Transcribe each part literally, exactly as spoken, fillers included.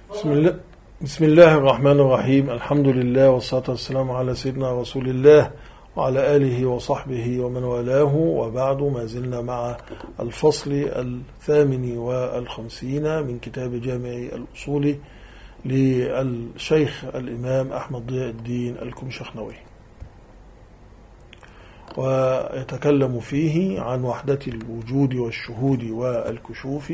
بسم الله بسم الله الرحمن الرحيم. الحمد لله والصلاة والسلام على سيدنا رسول الله وعلى آله وصحبه ومن والاه، وبعد ما زلنا مع الفصل الثامن والخمسين من كتاب جامع الأصول للشيخ الإمام أحمد ضياء الدين الكمشخنوي، ويتكلم فيه عن وحدة الوجود والشهود والكشوف،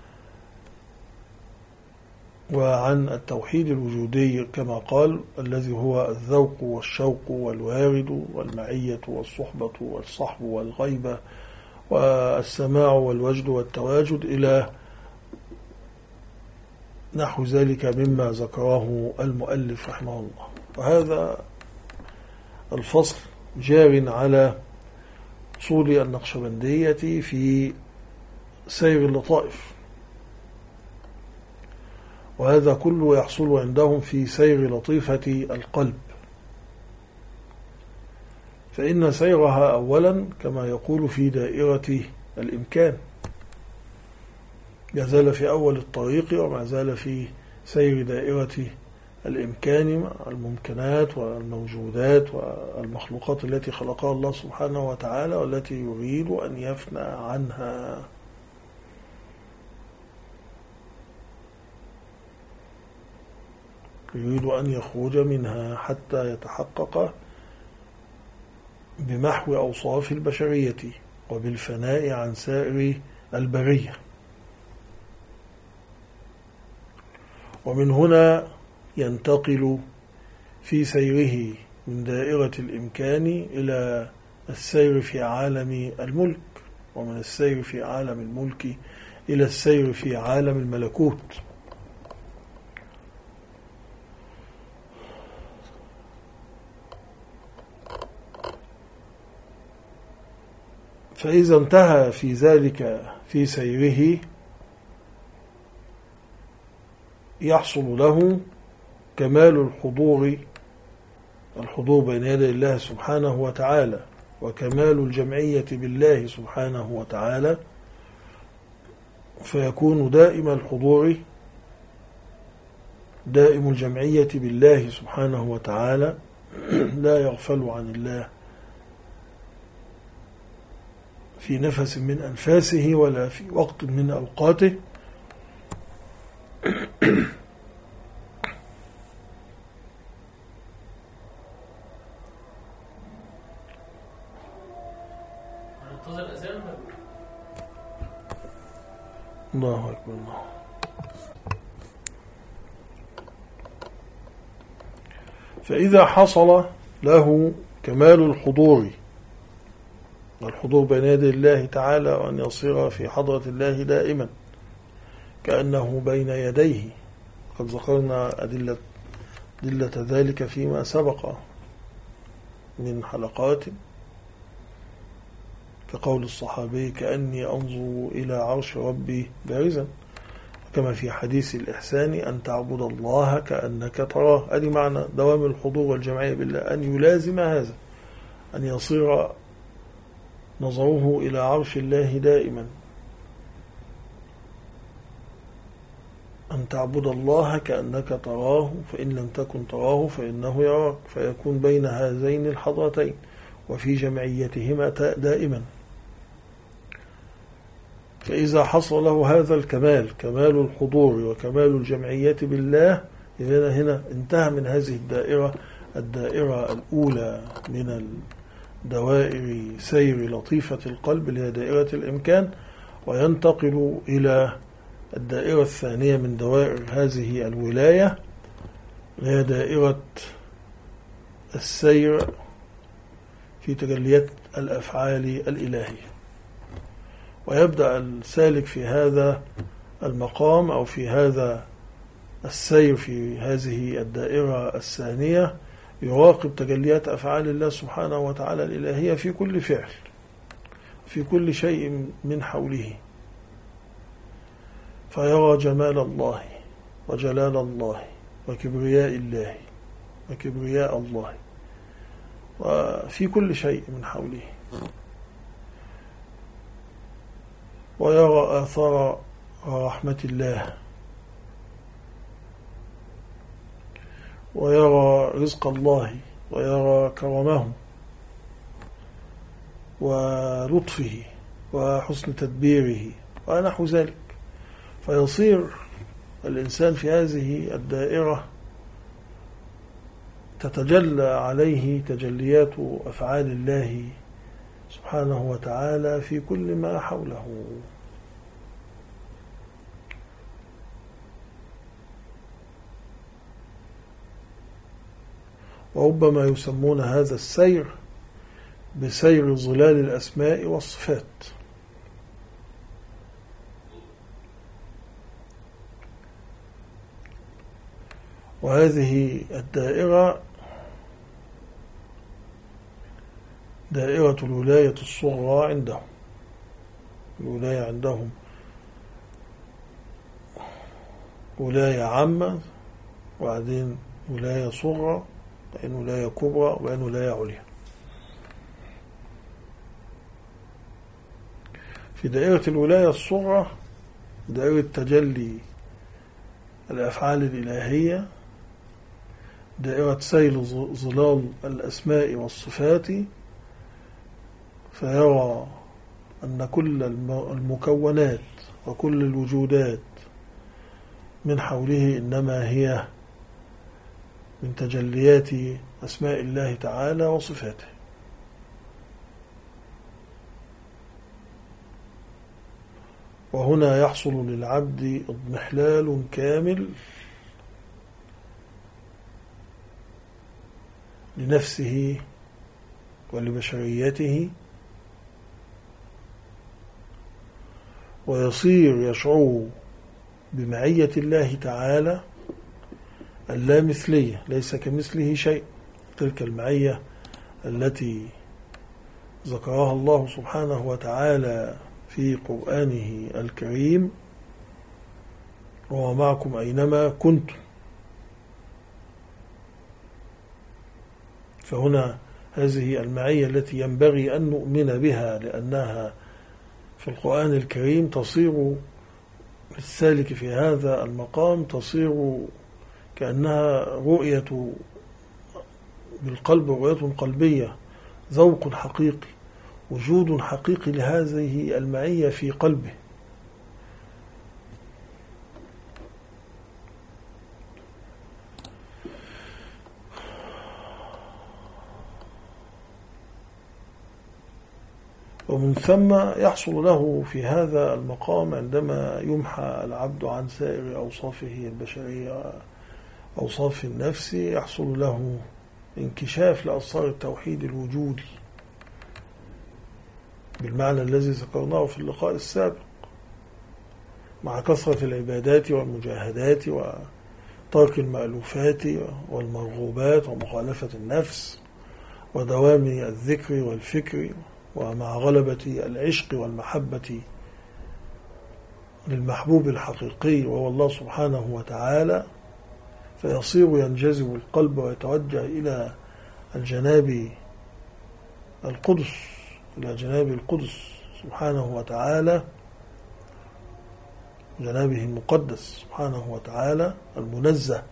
وعن التوحيد الوجودي كما قال الذي هو الذوق والشوق والوارد والمعية والصحبة والصحب والغيبة والسماع والوجد والتواجد إلى نحو ذلك مما ذكره المؤلف رحمه الله. وهذا الفصل جار على أصول النقشبندية في سير اللطائف، وهذا كله يحصل عندهم في سير لطيفة القلب، فإن سيرها أولا كما يقول في دائرة الإمكان، يزال في أول الطريق وما زال في سير دائرة الإمكان مع الممكنات والموجودات والمخلوقات التي خلقها الله سبحانه وتعالى والتي يريد أن يفنى عنها. يريد أن يخرج منها حتى يتحقق بمحو أوصاف البشرية وبالفناء عن سائر البرية. ومن هنا ينتقل في سيره من دائرة الإمكان إلى السير في عالم الملك، ومن السير في عالم الملك إلى السير في عالم الملكوت. فإذا انتهى في ذلك في سيره يحصل له كمال الحضور الحضور بين يدي الله سبحانه وتعالى، وكمال الجمعية بالله سبحانه وتعالى، فيكون دائم الحضور دائم الجمعية بالله سبحانه وتعالى، لا يغفل عن الله في نفس من أنفاسه ولا في وقت من أوقاته، الله أكبر الله. فإذا حصل له كمال الحضور الحضور بين يدي الله تعالى، وأن يصير في حضرة الله دائما كأنه بين يديه، قد ذكرنا أدلة, أدلة ذلك فيما سبق من حلقات، كقول الصحابي كأني أنظر إلى عرش ربي بارزا، كما في حديث الإحسان أن تعبد الله كأنك تراه. هذه معنى دوام الحضور والجمعية بالله، أن يلازم هذا، أن يصير نظره إلى عرش الله دائما، أن تعبد الله كأنك تراه فإن لم تكن تراه فإنه يراك، فيكون بين هذين الحضرتين وفي جمعيتهما دائما. فإذا حصل له هذا الكمال، كمال الحضور وكمال الجمعية بالله، إذن هنا انتهى من هذه الدائرة الدائرة الأولى من دوائر سير لطيفة القلب اللي هي دائرة الإمكان، وينتقل إلى الدائرة الثانية من دوائر هذه الولاية، هي دائرة السير في تجليات الأفعال الإلهية. ويبدأ السالك في هذا المقام أو في هذا السير في هذه الدائرة الثانية يراقب تجليات أفعال الله سبحانه وتعالى الإلهية في كل فعل، في كل شيء من حوله، فيرى جمال الله وجلال الله وكبرياء الله وكبرياء الله وفي كل شيء من حوله، ويرى آثار رحمة الله ويرى رزق الله ويرى كرمه ولطفه وحسن تدبيره ونحو ذلك، فيصير الإنسان في هذه الدائرة تتجلى عليه تجليات أفعال الله سبحانه وتعالى في كل ما حوله. وربما يسمون هذا السير بسير ظلال الأسماء والصفات. وهذه الدائرة دائرة الولاية الصغرى عندهم. الولاية عندهم ولاية عامة، وبعدين ولاية صغرى، وبعدين ولاية كبرى، وبعدين ولاية عليا. في دائرة الولاية الصغرى دائرة تجلي الأفعال الإلهية، دائرة سيل ظلال الأسماء والصفات، فيرى أن كل المكونات وكل الوجودات من حوله إنما هي من تجليات أسماء الله تعالى وصفاته. وهنا يحصل للعبد اضمحلال كامل لنفسه ولبشريته، ويصير يشعر بمعية الله تعالى اللامثلية، ليس كمثله شيء. تلك المعية التي ذكرها الله سبحانه وتعالى في قرآنه الكريم: وهو معكم أينما كنتم. فهنا هذه المعية التي ينبغي أن نؤمن بها، لأنها في القرآن الكريم تصير السالك في هذا المقام تصير كأنها رؤية بالقلب، رؤية قلبية، ذوق حقيقي، وجود حقيقي لهذه المعية في قلبه. ومن ثم يحصل له في هذا المقام عندما يمحى العبد عن سائر أوصافه البشرية أوصاف النفس، يحصل له انكشاف لأسرار التوحيد الوجودي بالمعنى الذي ذكرناه في اللقاء السابق، مع كثرة العبادات والمجاهدات وترك المألوفات والمرغوبات ومخالفة النفس ودوام الذكر والفكر، ومع غلبة العشق والمحبة للمحبوب الحقيقي وهو الله سبحانه وتعالى، فيصير ينجذب القلب ويتوجه إلى الجناب القدس، إلى جناب القدس سبحانه وتعالى، جنابه المقدس سبحانه وتعالى المنزه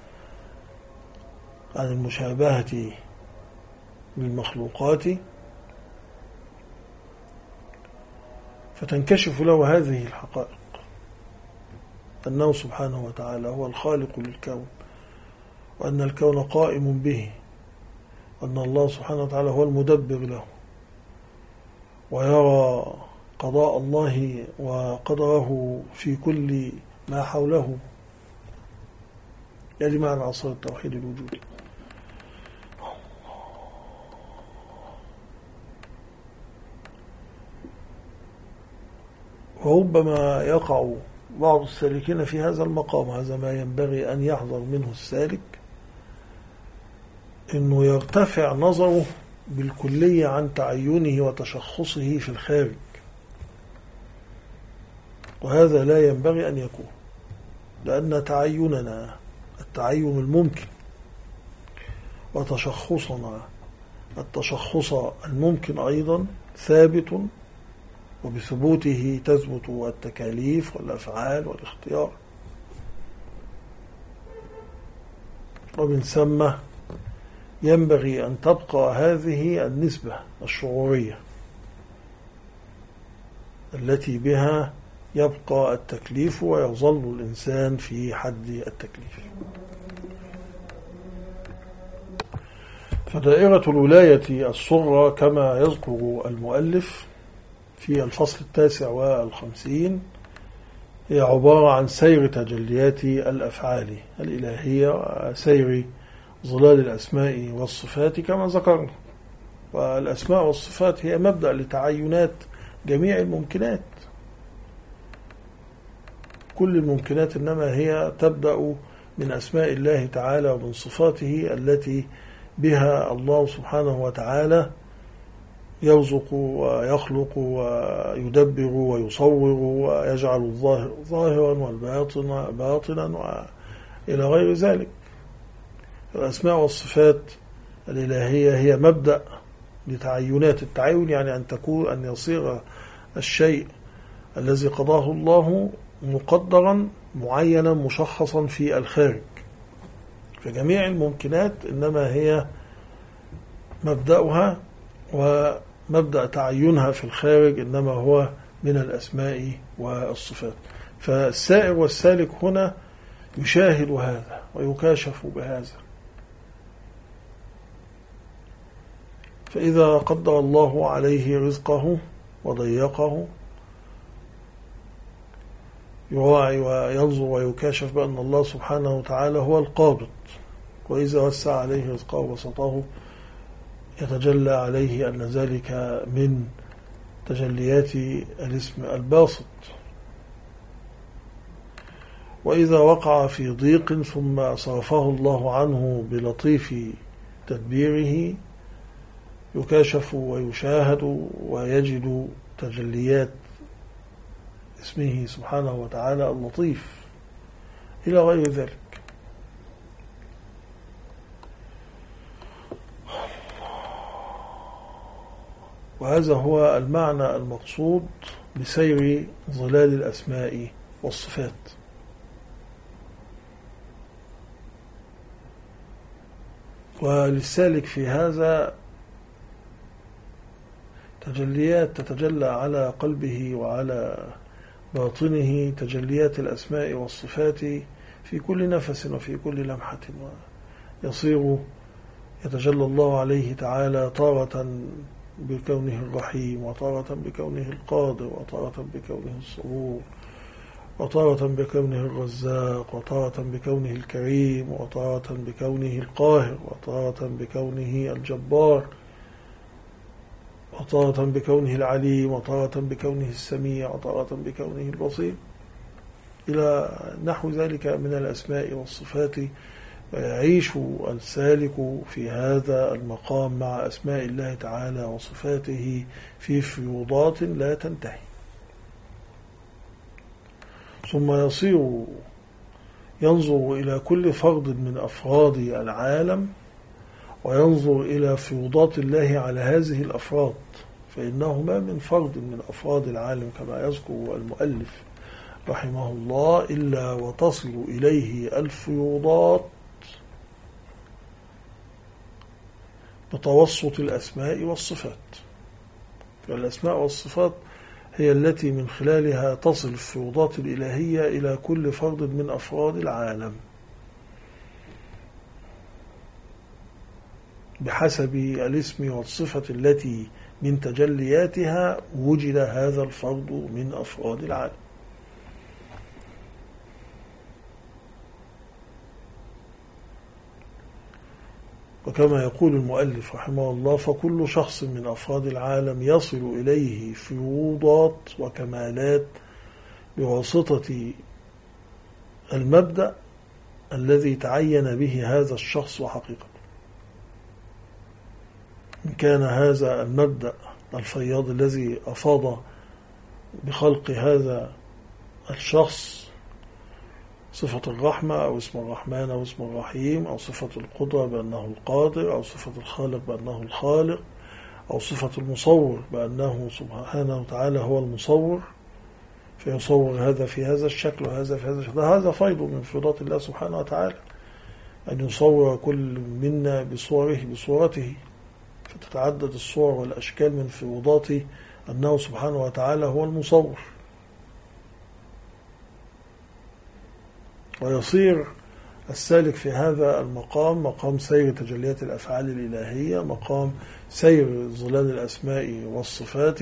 عن المشابهة للمخلوقات، فتنكشف له هذه الحقائق: أنه سبحانه وتعالى هو الخالق للكون، وأن الكون قائم به، وأن الله سبحانه وتعالى هو المدبر له، ويرى قضاء الله وقدره في كل ما حوله. يعني معنى عصر التوحيد الوجودي. وربما يقع بعض السالكين في هذا المقام، هذا ما ينبغي أن يحذر منه السالك، أنه يرتفع نظره بالكلية عن تعينه وتشخصه في الخارج، وهذا لا ينبغي أن يكون، لأن تعيننا التعين الممكن وتشخصنا التشخص الممكن أيضا ثابت، وبثبوته تثبت التكاليف والأفعال والاختيار. ومن ثم ينبغي أن تبقى هذه النسبة الشعورية التي بها يبقى التكليف ويظل الإنسان في حد التكليف. فدائرة الولاية الصغرى كما يذكر المؤلف في الفصل التاسع والخمسين هي عبارة عن سير تجليات الأفعال الإلهية، سير ظلال الأسماء والصفات كما ذكرنا. والأسماء والصفات هي مبدأ لتعينات جميع الممكنات، كل الممكنات إنما هي تبدأ من أسماء الله تعالى ومن صفاته التي بها الله سبحانه وتعالى يرزق ويخلق ويدبر ويصور ويجعل الظاهر ظاهرا والباطن باطنا وإلى غير ذلك. الأسماء والصفات الإلهية هي مبدأ لتعينات. التعين يعني أن تكون أن يصير الشيء الذي قضاه الله مقدرا معينا مشخصا في الخارج. فجميع الممكنات إنما هي مبدأها ومبدأ تعينها في الخارج إنما هو من الأسماء والصفات. فالسائر والسالك هنا يشاهد هذا ويكاشف بهذا. فإذا قدر الله عليه رزقه وضيقه يراعي وينظر ويكاشف بأن الله سبحانه وتعالى هو القابض، وإذا وسع عليه رزقه وبسطه يتجلى عليه أن ذلك من تجليات الاسم الباسط. وإذا وقع في ضيق ثم صرفه الله عنه بلطيف تدبيره يكاشف ويشاهد ويجد تجليات اسمه سبحانه وتعالى اللطيف إلى غير ذلك. وهذا هو المعنى المقصود بسير ظلال الأسماء والصفات. وللسالك في هذا تجليات تتجلى على قلبه وعلى باطنه، تجليات الأسماء والصفات في كل نفس وفي كل لمحة، يصير يتجلى الله عليه تعالى تارة بكونه الرحيم، وتارة بكونه القادر، وتارة بكونه الصبور، وتارة بكونه الرزاق، وتارة بكونه الكريم، وتارة بكونه القاهر، وتارة بكونه الجبار، وتارة بكونه العليم، وتارة بكونه السميع، وتارة بكونه البصير، إلى نحو ذلك من الأسماء والصفات. ويعيش السالك في هذا المقام مع أسماء الله تعالى وصفاته في فيوضات لا تنتهي، ثم يصير ينظر إلى كل فرد من أفراد العالم وينظر إلى فيوضات الله على هذه الأفراد، فإنه ما من فرد من أفراد العالم كما يذكر المؤلف رحمه الله إلا وتصل إليه الفيوضات بتوسط الأسماء والصفات. فالأسماء والصفات هي التي من خلالها تصل الفيوضات الإلهية إلى كل فرد من أفراد العالم بحسب الاسم والصفة التي من تجلياتها وجد هذا الفرد من أفراد العالم. وكما يقول المؤلف رحمه الله: فكل شخص من أفراد العالم يصل إليه فيوضات وكمالات بواسطة المبدأ الذي تعين به هذا الشخص وحقيقته. إن كان هذا المبدأ الفياض الذي أفاض بخلق هذا الشخص صفة الرحمة أو اسم الرحمن أو اسم الرحيم، أو صفة القدرة بأنه القادر، أو صفة الخالق بأنه الخالق، أو صفة المصور بأنه سبحانه وتعالى هو المصور، فيصور هذا في هذا الشكل وهذا في هذا الشكل. هذا فيض من فيضات الله سبحانه وتعالى. أن يصور كل منا بصوره بصورته، فتتعدد الصور والأشكال من فيوضات أنه سبحانه وتعالى هو المصور. ويصير السالك في هذا المقام مقام سير تجليات الأفعال الإلهية، مقام سير ظلال الأسماء والصفات،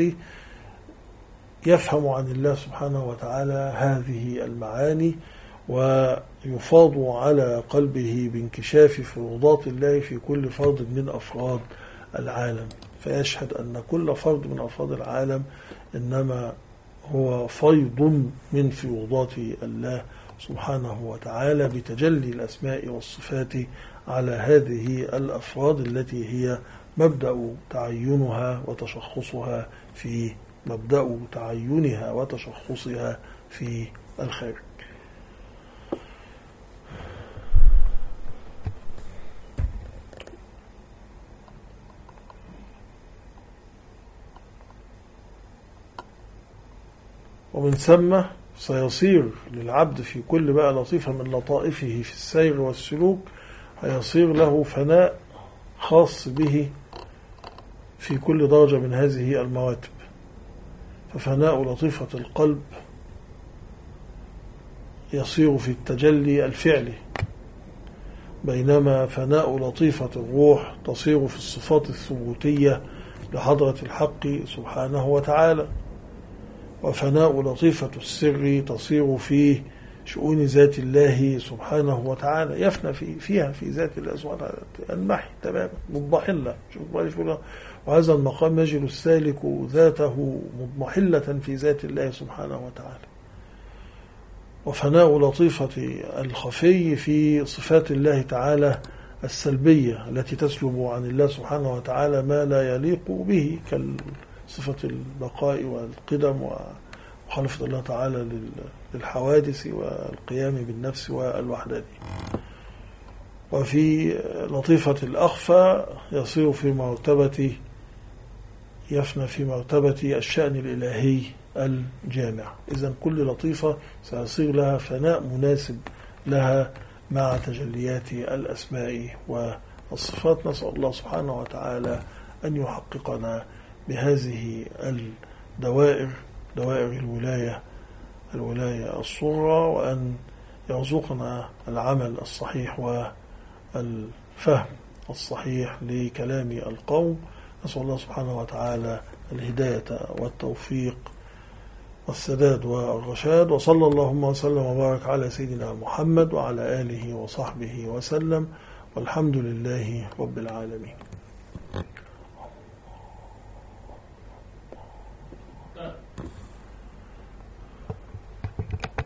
يفهم عن الله سبحانه وتعالى هذه المعاني، ويفاض على قلبه بانكشاف فيوضات الله في كل فرد من أفراد العالم، فيشهد أن كل فرد من أفراد العالم إنما هو فيض من فيوضات الله سبحانه وتعالى بتجلي الأسماء والصفات على هذه الأفراد التي هي مبدأ تعينها وتشخصها في مبدأ تعينها وتشخصها في الخارج. ومن ثم سيصير للعبد في كل بقى لطيفة من لطائفه في السير والسلوك، هيصير له فناء خاص به في كل درجة من هذه المراتب. ففناء لطيفة القلب يصير في التجلي الفعلي، بينما فناء لطيفة الروح تصير في الصفات الثبوتية لحضرة الحق سبحانه وتعالى. وفناء لطيفة السر تصير في شؤون ذات الله سبحانه وتعالى، يفنى في فيها في ذات الله سبحانه وتعالى، المحي تماما مضمحلة. وهذا المقام يجد السالك ذاته مضمحلة في ذات الله سبحانه وتعالى. وفناء لطيفة الخفي في صفات الله تعالى السلبية التي تسلب عن الله سبحانه وتعالى ما لا يليق به، كالصفة البقاء والقدم ومخالفة الله تعالى للحوادث والقيام بالنفس والوحدة. وفي لطيفة الأخفى يصير في مرتبة يفنى في مرتبة الشأن الإلهي الجامع. إذن كل لطيفة سيصير لها فناء مناسب لها مع تجليات الأسماء والصفات. نسأل الله سبحانه وتعالى أن يحققنا بهذه الدوائر، دوائر الولاية الولاية الصغرى، وأن يرزقنا العمل الصحيح والفهم الصحيح لكلام القوم. نسأل الله سبحانه وتعالى الهداية والتوفيق والسداد والرشاد. وصلى اللهم وسلم وبارك على سيدنا محمد وعلى آله وصحبه وسلم، والحمد لله رب العالمين.